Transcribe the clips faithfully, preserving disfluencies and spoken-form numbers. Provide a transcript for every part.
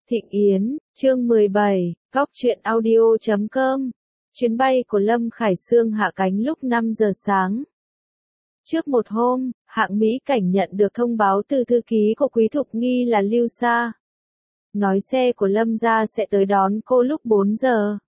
Thịnh Yến, chương mười bảy, Góc truyện audio chấm com. Chuyến bay của Lâm Khải Sương hạ cánh lúc năm giờ sáng. Trước một hôm, hạng Mỹ Cảnh nhận được thông báo từ thư ký của Quý Thục Nghi là Lưu Sa. Nói xe của Lâm gia sẽ tới đón cô lúc bốn giờ.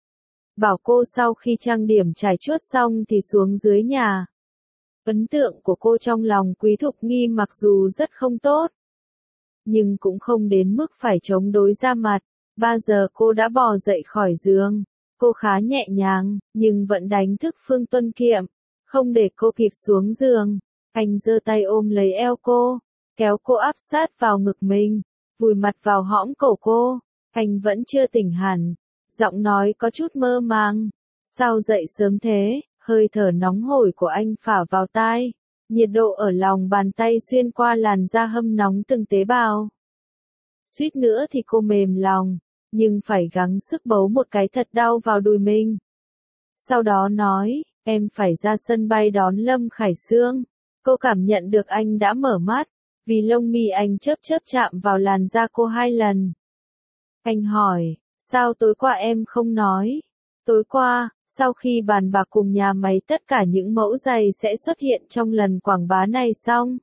Bảo cô sau khi trang điểm trải chuốt xong thì xuống dưới nhà. Ấn tượng của cô trong lòng Quý Thục Nghi mặc dù rất không tốt, nhưng cũng không đến mức phải chống đối ra mặt. Ba giờ cô đã bò dậy khỏi giường. Cô khá nhẹ nhàng, nhưng vẫn đánh thức Phương Tuân Kiệm. Không để cô kịp xuống giường, anh giơ tay ôm lấy eo cô, kéo cô áp sát vào ngực mình, vùi mặt vào hõm cổ cô. Anh vẫn chưa tỉnh hẳn, giọng nói có chút mơ màng. Sao dậy sớm thế? Hơi thở nóng hổi của anh phả vào tai. Nhiệt độ ở lòng bàn tay xuyên qua làn da hâm nóng từng tế bào. Suýt nữa thì cô mềm lòng, nhưng phải gắng sức bấu một cái thật đau vào đùi mình. Sau đó nói, em phải ra sân bay đón Lâm Khải Sương. Cô cảm nhận được anh đã mở mắt, vì lông mi anh chớp chớp chạm vào làn da cô hai lần. Anh hỏi, sao tối qua em không nói? Tối qua, sau khi bàn bạc cùng nhà máy tất cả những mẫu giày sẽ xuất hiện trong lần quảng bá này xong,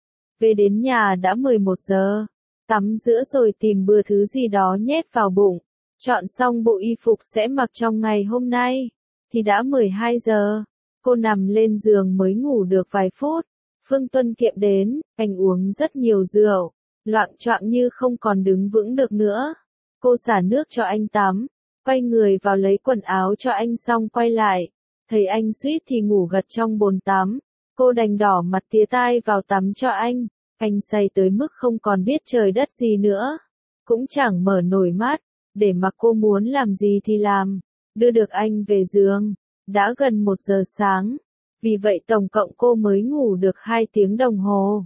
về đến nhà đã mười một giờ, tắm rửa rồi tìm bữa thứ gì đó nhét vào bụng, chọn xong bộ y phục sẽ mặc trong ngày hôm nay, thì đã mười hai giờ. Cô nằm lên giường mới ngủ được vài phút, Phương Tuân Kiệm đến, anh uống rất nhiều rượu, loạng choạng như không còn đứng vững được nữa. Cô xả nước cho anh tắm, quay người vào lấy quần áo cho anh xong quay lại, thấy anh suýt thì ngủ gật trong bồn tắm. Cô đành đỏ mặt tía tai vào tắm cho anh. Anh say tới mức không còn biết trời đất gì nữa, cũng chẳng mở nổi mắt, để mặc cô muốn làm gì thì làm. Đưa được anh về giường, đã gần một giờ sáng, vì vậy tổng cộng cô mới ngủ được hai tiếng đồng hồ.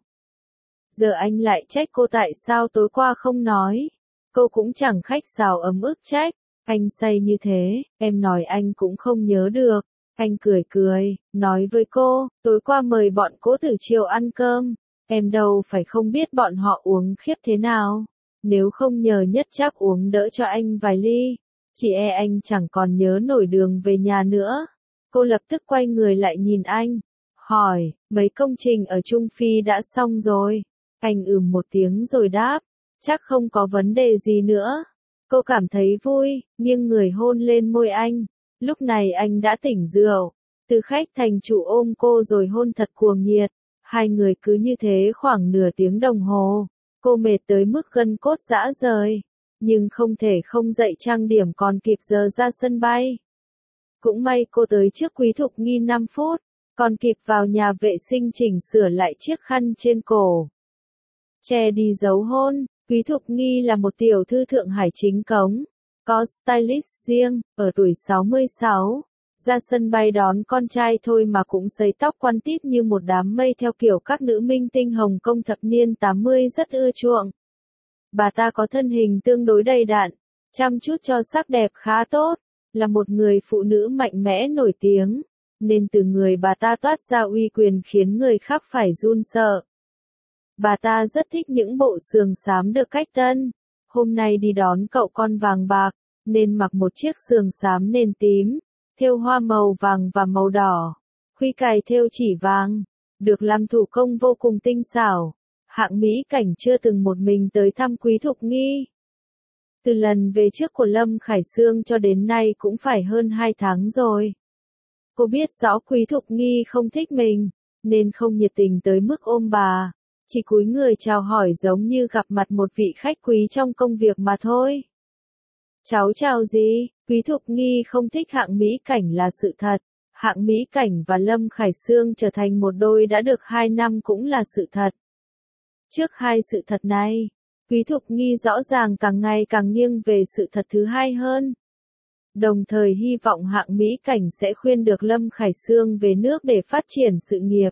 Giờ anh lại trách cô tại sao tối qua không nói. Cô cũng chẳng khách sáo ấm ức trách, anh say như thế, em nói anh cũng không nhớ được. Anh cười cười, nói với cô, tối qua mời bọn Cố Tử Triều ăn cơm, em đâu phải không biết bọn họ uống khiếp thế nào. Nếu không nhờ Nhất Trác uống đỡ cho anh vài ly, chỉ e anh chẳng còn nhớ nổi đường về nhà nữa. Cô lập tức quay người lại nhìn anh, hỏi, mấy công trình ở Trung Phi đã xong rồi? Anh ừm một tiếng rồi đáp, chắc không có vấn đề gì nữa. Cô cảm thấy vui, nghiêng người hôn lên môi anh. Lúc này anh đã tỉnh rượu, từ khách thành chủ ôm cô rồi hôn thật cuồng nhiệt. Hai người cứ như thế khoảng nửa tiếng đồng hồ. Cô mệt tới mức gân cốt rã rời, nhưng không thể không dậy trang điểm còn kịp giờ ra sân bay. Cũng may cô tới trước Quý Thục Nghi năm phút, còn kịp vào nhà vệ sinh chỉnh sửa lại chiếc khăn trên cổ, che đi dấu hôn. Quý Thục Nghi là một tiểu thư Thượng Hải chính cống, có stylist riêng. Ở tuổi sáu mươi sáu, ra sân bay đón con trai thôi mà cũng sấy tóc quăn tít như một đám mây theo kiểu các nữ minh tinh Hồng Kông thập niên tám mươi rất ưa chuộng. Bà ta có thân hình tương đối đầy đặn, chăm chút cho sắc đẹp khá tốt, là một người phụ nữ mạnh mẽ nổi tiếng, nên từ người bà ta toát ra uy quyền khiến người khác phải run sợ. Bà ta rất thích những bộ sườn xám được cách tân. Hôm nay đi đón cậu con vàng bạc, nên mặc một chiếc sườn xám nền tím, thêu hoa màu vàng và màu đỏ, khuy cài thêu chỉ vàng, được làm thủ công vô cùng tinh xảo. Hạng Mỹ Cảnh chưa từng một mình tới thăm Quý Thục Nghi. Từ lần về trước của Lâm Khải Sương cho đến nay cũng phải hơn hai tháng rồi. Cô biết rõ Quý Thục Nghi không thích mình, nên không nhiệt tình tới mức ôm bà, chỉ cúi người chào hỏi giống như gặp mặt một vị khách quý trong công việc mà thôi. Cháu chào gì? Quý Thục Nghi không thích Hạng Mỹ Cảnh là sự thật. Hạng Mỹ Cảnh và Lâm Khải Sương trở thành một đôi đã được hai năm cũng là sự thật. Trước hai sự thật này, Quý Thục Nghi rõ ràng càng ngày càng nghiêng về sự thật thứ hai hơn. Đồng thời hy vọng Hạng Mỹ Cảnh sẽ khuyên được Lâm Khải Sương về nước để phát triển sự nghiệp.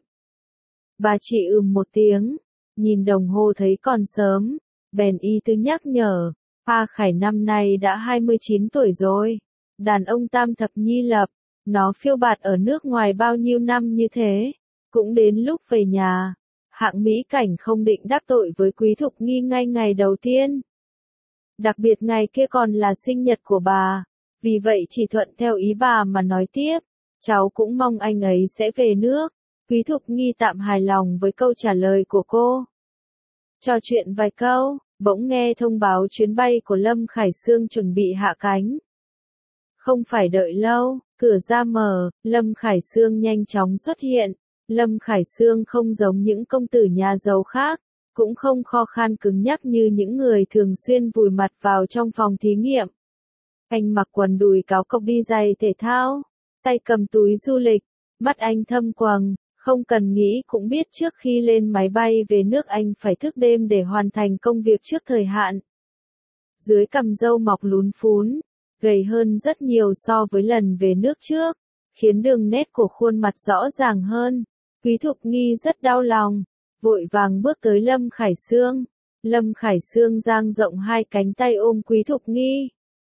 Bà chỉ ừm một tiếng, nhìn đồng hồ thấy còn sớm, bèn y tư nhắc nhở, Pa Khải năm nay đã hai mươi chín tuổi rồi, đàn ông tam thập nhi lập, nó phiêu bạt ở nước ngoài bao nhiêu năm như thế, cũng đến lúc về nhà. Hạng Mỹ Cảnh không định đắc tội với Quý Thục Nghi ngay ngày đầu tiên. Đặc biệt ngày kia còn là sinh nhật của bà. Vì vậy chỉ thuận theo ý bà mà nói tiếp. Cháu cũng mong anh ấy sẽ về nước. Quý Thục Nghi tạm hài lòng với câu trả lời của cô. Trò chuyện vài câu, bỗng nghe thông báo chuyến bay của Lâm Khải Sương chuẩn bị hạ cánh. Không phải đợi lâu, cửa ra mở, Lâm Khải Sương nhanh chóng xuất hiện. Lâm Khải Sương không giống những công tử nhà giàu khác, cũng không kho khan cứng nhắc như những người thường xuyên vùi mặt vào trong phòng thí nghiệm. Anh mặc quần đùi cáo cộc đi giày thể thao, tay cầm túi du lịch, mắt anh thâm quầng, không cần nghĩ cũng biết trước khi lên máy bay về nước anh phải thức đêm để hoàn thành công việc trước thời hạn. Dưới cằm râu mọc lún phún, gầy hơn rất nhiều so với lần về nước trước, khiến đường nét của khuôn mặt rõ ràng hơn. Quý Thục Nghi rất đau lòng, vội vàng bước tới Lâm Khải Sương. Lâm Khải Sương dang rộng hai cánh tay ôm Quý Thục Nghi.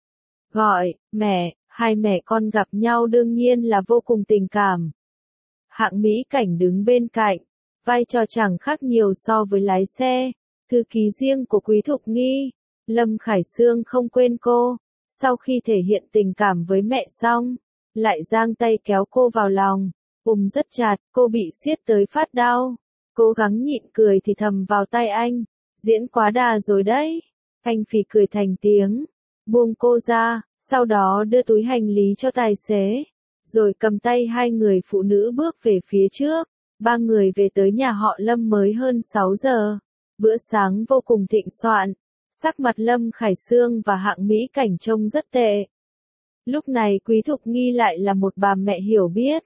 Gọi, mẹ, hai mẹ con gặp nhau đương nhiên là vô cùng tình cảm. Hạng Mỹ Cảnh đứng bên cạnh, vai trò chẳng khác nhiều so với lái xe, thư ký riêng của Quý Thục Nghi. Lâm Khải Sương không quên cô, sau khi thể hiện tình cảm với mẹ xong, lại giang tay kéo cô vào lòng, ôm rất chặt, cô bị siết tới phát đau. Cố gắng nhịn cười thì thầm vào tai anh, diễn quá đà rồi đấy. Anh phì cười thành tiếng, buông cô ra, sau đó đưa túi hành lý cho tài xế, rồi cầm tay hai người phụ nữ bước về phía trước. Ba người về tới nhà họ Lâm mới hơn sáu giờ. Bữa sáng vô cùng thịnh soạn. Sắc mặt Lâm Khải Sương và Hạng Mỹ Cảnh trông rất tệ. Lúc này Quý Thục Nghi lại là một bà mẹ hiểu biết.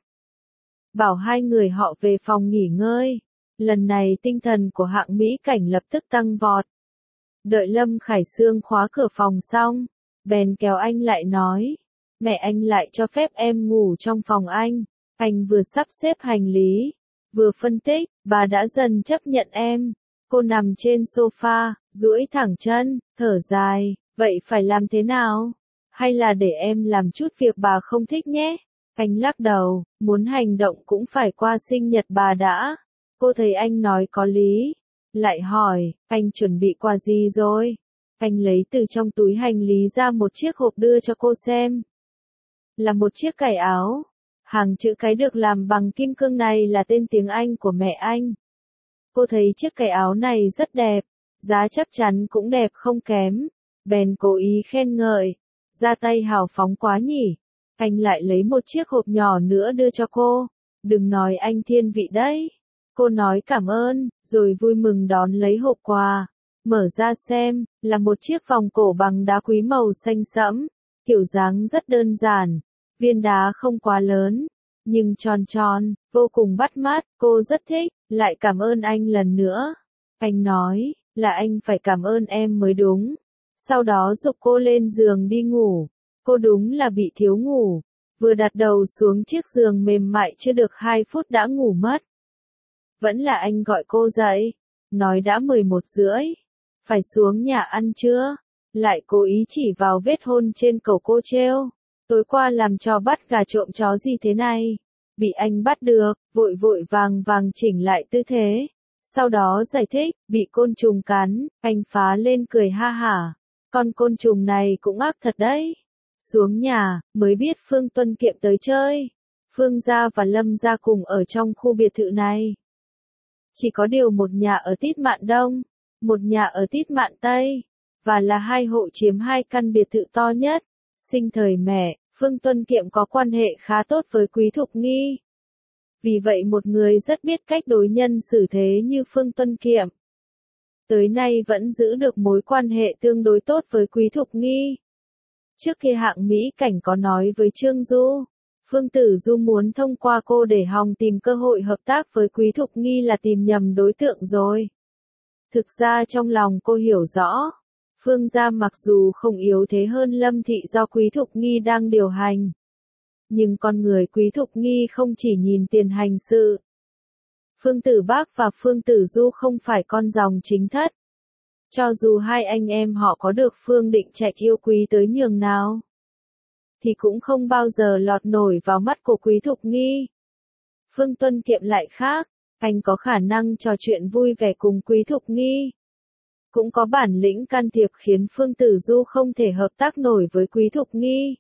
Bảo hai người họ về phòng nghỉ ngơi. Lần này tinh thần của Hạng Mỹ Cảnh lập tức tăng vọt. Đợi Lâm Khải Sương khóa cửa phòng xong, bèn kéo anh lại nói. Mẹ anh lại cho phép em ngủ trong phòng anh. Anh vừa sắp xếp hành lý, vừa phân tích, bà đã dần chấp nhận em. Cô nằm trên sofa, duỗi thẳng chân, thở dài, vậy phải làm thế nào? Hay là để em làm chút việc bà không thích nhé? Anh lắc đầu, muốn hành động cũng phải qua sinh nhật bà đã. Cô thấy anh nói có lý. Lại hỏi, anh chuẩn bị quà gì rồi? Anh lấy từ trong túi hành lý ra một chiếc hộp đưa cho cô xem. Là một chiếc cài áo. Hàng chữ cái được làm bằng kim cương này là tên tiếng Anh của mẹ anh. Cô thấy chiếc cài áo này rất đẹp, giá chắc chắn cũng đẹp không kém. Bèn cố ý khen ngợi, ra tay hào phóng quá nhỉ. Anh lại lấy một chiếc hộp nhỏ nữa đưa cho cô. Đừng nói anh thiên vị đấy. Cô nói cảm ơn, rồi vui mừng đón lấy hộp quà. Mở ra xem, là một chiếc vòng cổ bằng đá quý màu xanh sẫm. Kiểu dáng rất đơn giản, viên đá không quá lớn, nhưng tròn tròn, vô cùng bắt mắt, cô rất thích, lại cảm ơn anh lần nữa. Anh nói, là anh phải cảm ơn em mới đúng. Sau đó giục cô lên giường đi ngủ. Cô đúng là bị thiếu ngủ, vừa đặt đầu xuống chiếc giường mềm mại chưa được hai phút đã ngủ mất. Vẫn là anh gọi cô dậy, nói đã mười một rưỡi, phải xuống nhà ăn chưa? Lại cố ý chỉ vào vết hôn trên cổ cô trêu. Tối qua làm trò bắt gà trộm chó gì thế này? Bị anh bắt được, vội vội vàng vàng chỉnh lại tư thế. Sau đó giải thích, bị côn trùng cắn, anh phá lên cười ha hả. Con côn trùng này cũng ác thật đấy. Xuống nhà, mới biết Phương Tuân Kiệm tới chơi. Phương gia và Lâm gia cùng ở trong khu biệt thự này. Chỉ có điều một nhà ở Tít Mạn Đông, một nhà ở Tít Mạn Tây, và là hai hộ chiếm hai căn biệt thự to nhất. Sinh thời mẹ, Phương Tuân Kiệm có quan hệ khá tốt với Quý Thục Nghi. Vì vậy một người rất biết cách đối nhân xử thế như Phương Tuân Kiệm, tới nay vẫn giữ được mối quan hệ tương đối tốt với Quý Thục Nghi. Trước kia Hạng Mỹ Cảnh có nói với Trương Du, Phương Tử Du muốn thông qua cô để hòng tìm cơ hội hợp tác với Quý Thục Nghi là tìm nhầm đối tượng rồi. Thực ra trong lòng cô hiểu rõ, Phương gia mặc dù không yếu thế hơn Lâm thị do Quý Thục Nghi đang điều hành, nhưng con người Quý Thục Nghi không chỉ nhìn tiền hành sự. Phương Tử Bác và Phương Tử Du không phải con dòng chính thất. Cho dù hai anh em họ có được Phương Định Trạch yêu quý tới nhường nào, thì cũng không bao giờ lọt nổi vào mắt của Quý Thục Nghi. Phương Tuân Kiệm lại khác, anh có khả năng trò chuyện vui vẻ cùng Quý Thục Nghi. cũng có bản lĩnh can thiệp khiến Phương Tử Du không thể hợp tác nổi với Quý Thục Nghi.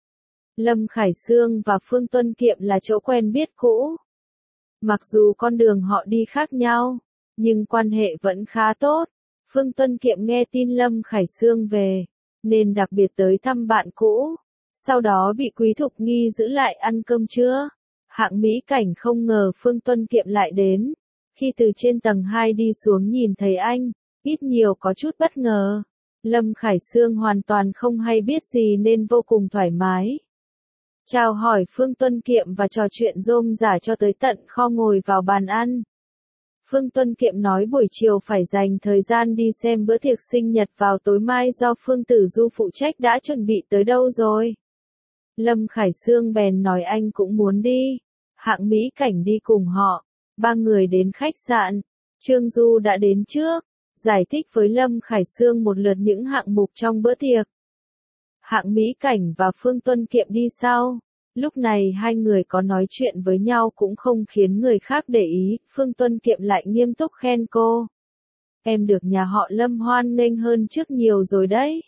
Lâm Khải Sương và Phương Tuân Kiệm là chỗ quen biết cũ. Mặc dù con đường họ đi khác nhau, nhưng quan hệ vẫn khá tốt. Phương Tuân Kiệm nghe tin Lâm Khải Sương về, nên đặc biệt tới thăm bạn cũ. Sau đó bị Quý Thục Nghi giữ lại ăn cơm trưa. Hạng Mỹ Cảnh không ngờ Phương Tuân Kiệm lại đến. Khi từ trên tầng hai đi xuống nhìn thấy anh, ít nhiều có chút bất ngờ. Lâm Khải Sương hoàn toàn không hay biết gì nên vô cùng thoải mái. Chào hỏi Phương Tuân Kiệm và trò chuyện rôm rả cho tới tận kho ngồi vào bàn ăn. Phương Tuân Kiệm nói buổi chiều phải dành thời gian đi xem bữa tiệc sinh nhật vào tối mai do Phương Tử Du phụ trách đã chuẩn bị tới đâu rồi. Lâm Khải Sương bèn nói anh cũng muốn đi. Hạng Mỹ Cảnh đi cùng họ. Ba người đến khách sạn. Trương Du đã đến trước, giải thích với Lâm Khải Sương một lượt những hạng mục trong bữa tiệc. Hạng Mỹ Cảnh và Phương Tuân Kiệm đi sau. Lúc này hai người có nói chuyện với nhau cũng không khiến người khác để ý, Phương Tuân Kiệm lại nghiêm túc khen cô. Em được nhà họ Lâm hoan nghênh hơn trước nhiều rồi đấy.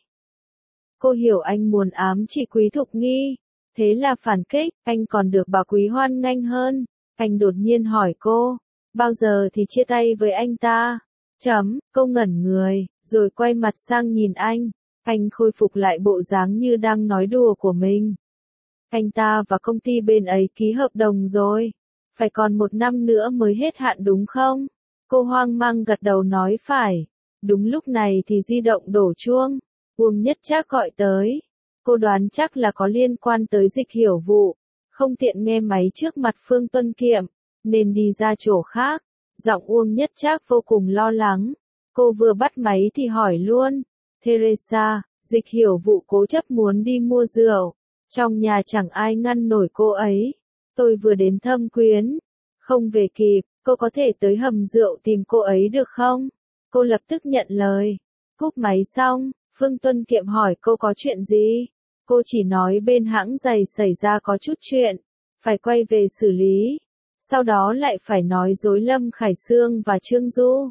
Cô hiểu anh muốn ám chỉ Quý Thục Nghi, thế là phản kích, anh còn được bà Quý hoan nghênh hơn. Anh đột nhiên hỏi cô, bao giờ thì chia tay với anh ta? Chấm, cô ngẩn người, rồi quay mặt sang nhìn anh. Anh khôi phục lại bộ dáng như đang nói đùa của mình. Anh ta và công ty bên ấy ký hợp đồng rồi. Phải còn một năm nữa mới hết hạn đúng không? Cô hoang mang gật đầu nói phải. Đúng lúc này thì di động đổ chuông. Uông Nhất Trác gọi tới. Cô đoán chắc là có liên quan tới Dịch Hiểu Vụ. Không tiện nghe máy trước mặt Phương Tuân Kiệm, nên đi ra chỗ khác. Giọng Uông Nhất Trác vô cùng lo lắng. Cô vừa bắt máy thì hỏi luôn. Teresa, Dịch Hiểu Vụ cố chấp muốn đi mua rượu. Trong nhà chẳng ai ngăn nổi cô ấy. Tôi vừa đến Thâm Quyến. Không về kịp, cô có thể tới hầm rượu tìm cô ấy được không? Cô lập tức nhận lời. Cúp máy xong, Phương Tuân Kiệm hỏi cô có chuyện gì? Cô chỉ nói bên hãng giày xảy ra có chút chuyện. Phải quay về xử lý. Sau đó lại phải nói dối Lâm Khải Sương và Trương Du.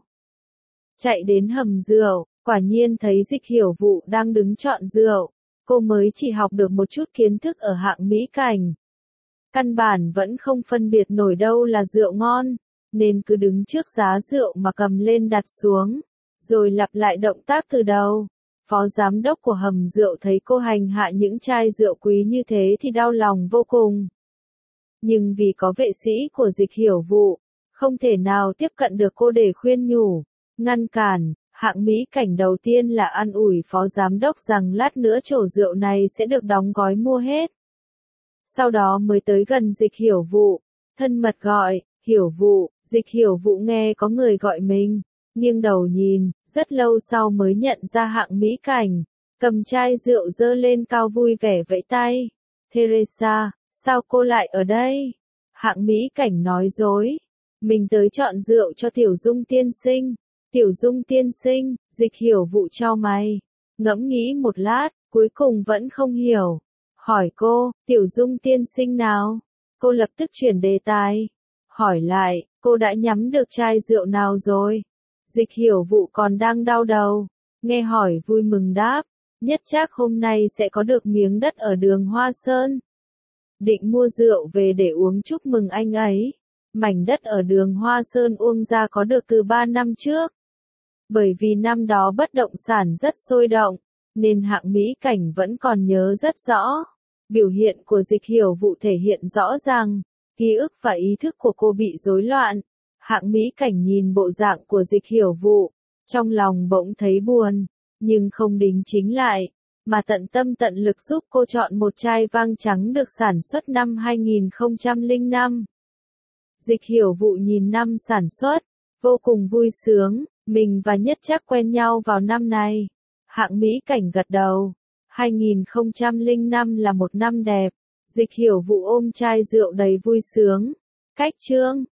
Chạy đến hầm rượu, quả nhiên thấy Dịch Hiểu Vụ đang đứng chọn rượu. Cô mới chỉ học được một chút kiến thức ở hạng Mỹ Cảnh. Căn bản vẫn không phân biệt nổi đâu là rượu ngon, nên cứ đứng trước giá rượu mà cầm lên đặt xuống, rồi lặp lại động tác từ đầu. Phó giám đốc của hầm rượu thấy cô hành hạ những chai rượu quý như thế thì đau lòng vô cùng. Nhưng vì có vệ sĩ của Dịch Hiểu Vụ, không thể nào tiếp cận được cô để khuyên nhủ, ngăn cản. Hạng Mỹ Cảnh đầu tiên là an ủi phó giám đốc rằng lát nữa chổ rượu này sẽ được đóng gói mua hết. Sau đó mới tới gần Dịch Hiểu Vụ, thân mật gọi, Hiểu Vụ. Dịch Hiểu Vụ nghe có người gọi mình, nghiêng đầu nhìn, rất lâu sau mới nhận ra Hạng Mỹ Cảnh, cầm chai rượu giơ lên cao vui vẻ vẫy tay. Teresa, sao cô lại ở đây? Hạng Mỹ Cảnh nói dối, mình tới chọn rượu cho Tiểu Dung tiên sinh. Tiểu Dung tiên sinh, Dịch Hiểu Vụ chau mày, ngẫm nghĩ một lát, cuối cùng vẫn không hiểu. Hỏi cô, Tiểu Dung tiên sinh nào? Cô lập tức chuyển đề tài. Hỏi lại, cô đã nhắm được chai rượu nào rồi? Dịch Hiểu Vụ còn đang đau đầu. Nghe hỏi vui mừng đáp, Nhất Trác hôm nay sẽ có được miếng đất ở đường Hoa Sơn. Định mua rượu về để uống chúc mừng anh ấy. Mảnh đất ở đường Hoa Sơn Uông gia có được từ ba năm trước. Bởi vì năm đó bất động sản rất sôi động, nên Hạng Mỹ Cảnh vẫn còn nhớ rất rõ. Biểu hiện của Dịch Hiểu Vụ thể hiện rõ ràng, ký ức và ý thức của cô bị rối loạn. Hạng Mỹ Cảnh nhìn bộ dạng của Dịch Hiểu Vụ, trong lòng bỗng thấy buồn, nhưng không đính chính lại, mà tận tâm tận lực giúp cô chọn một chai vang trắng được sản xuất năm hai nghìn không trăm lẻ năm. Dịch Hiểu Vụ nhìn năm sản xuất, vô cùng vui sướng, mình và Nhất Trác quen nhau vào năm này. Hạng Mỹ Cảnh gật đầu, hai nghìn không trăm lẻ năm là một năm đẹp. Dịch Hiểu Vụ ôm chai rượu đầy vui sướng. Cách chương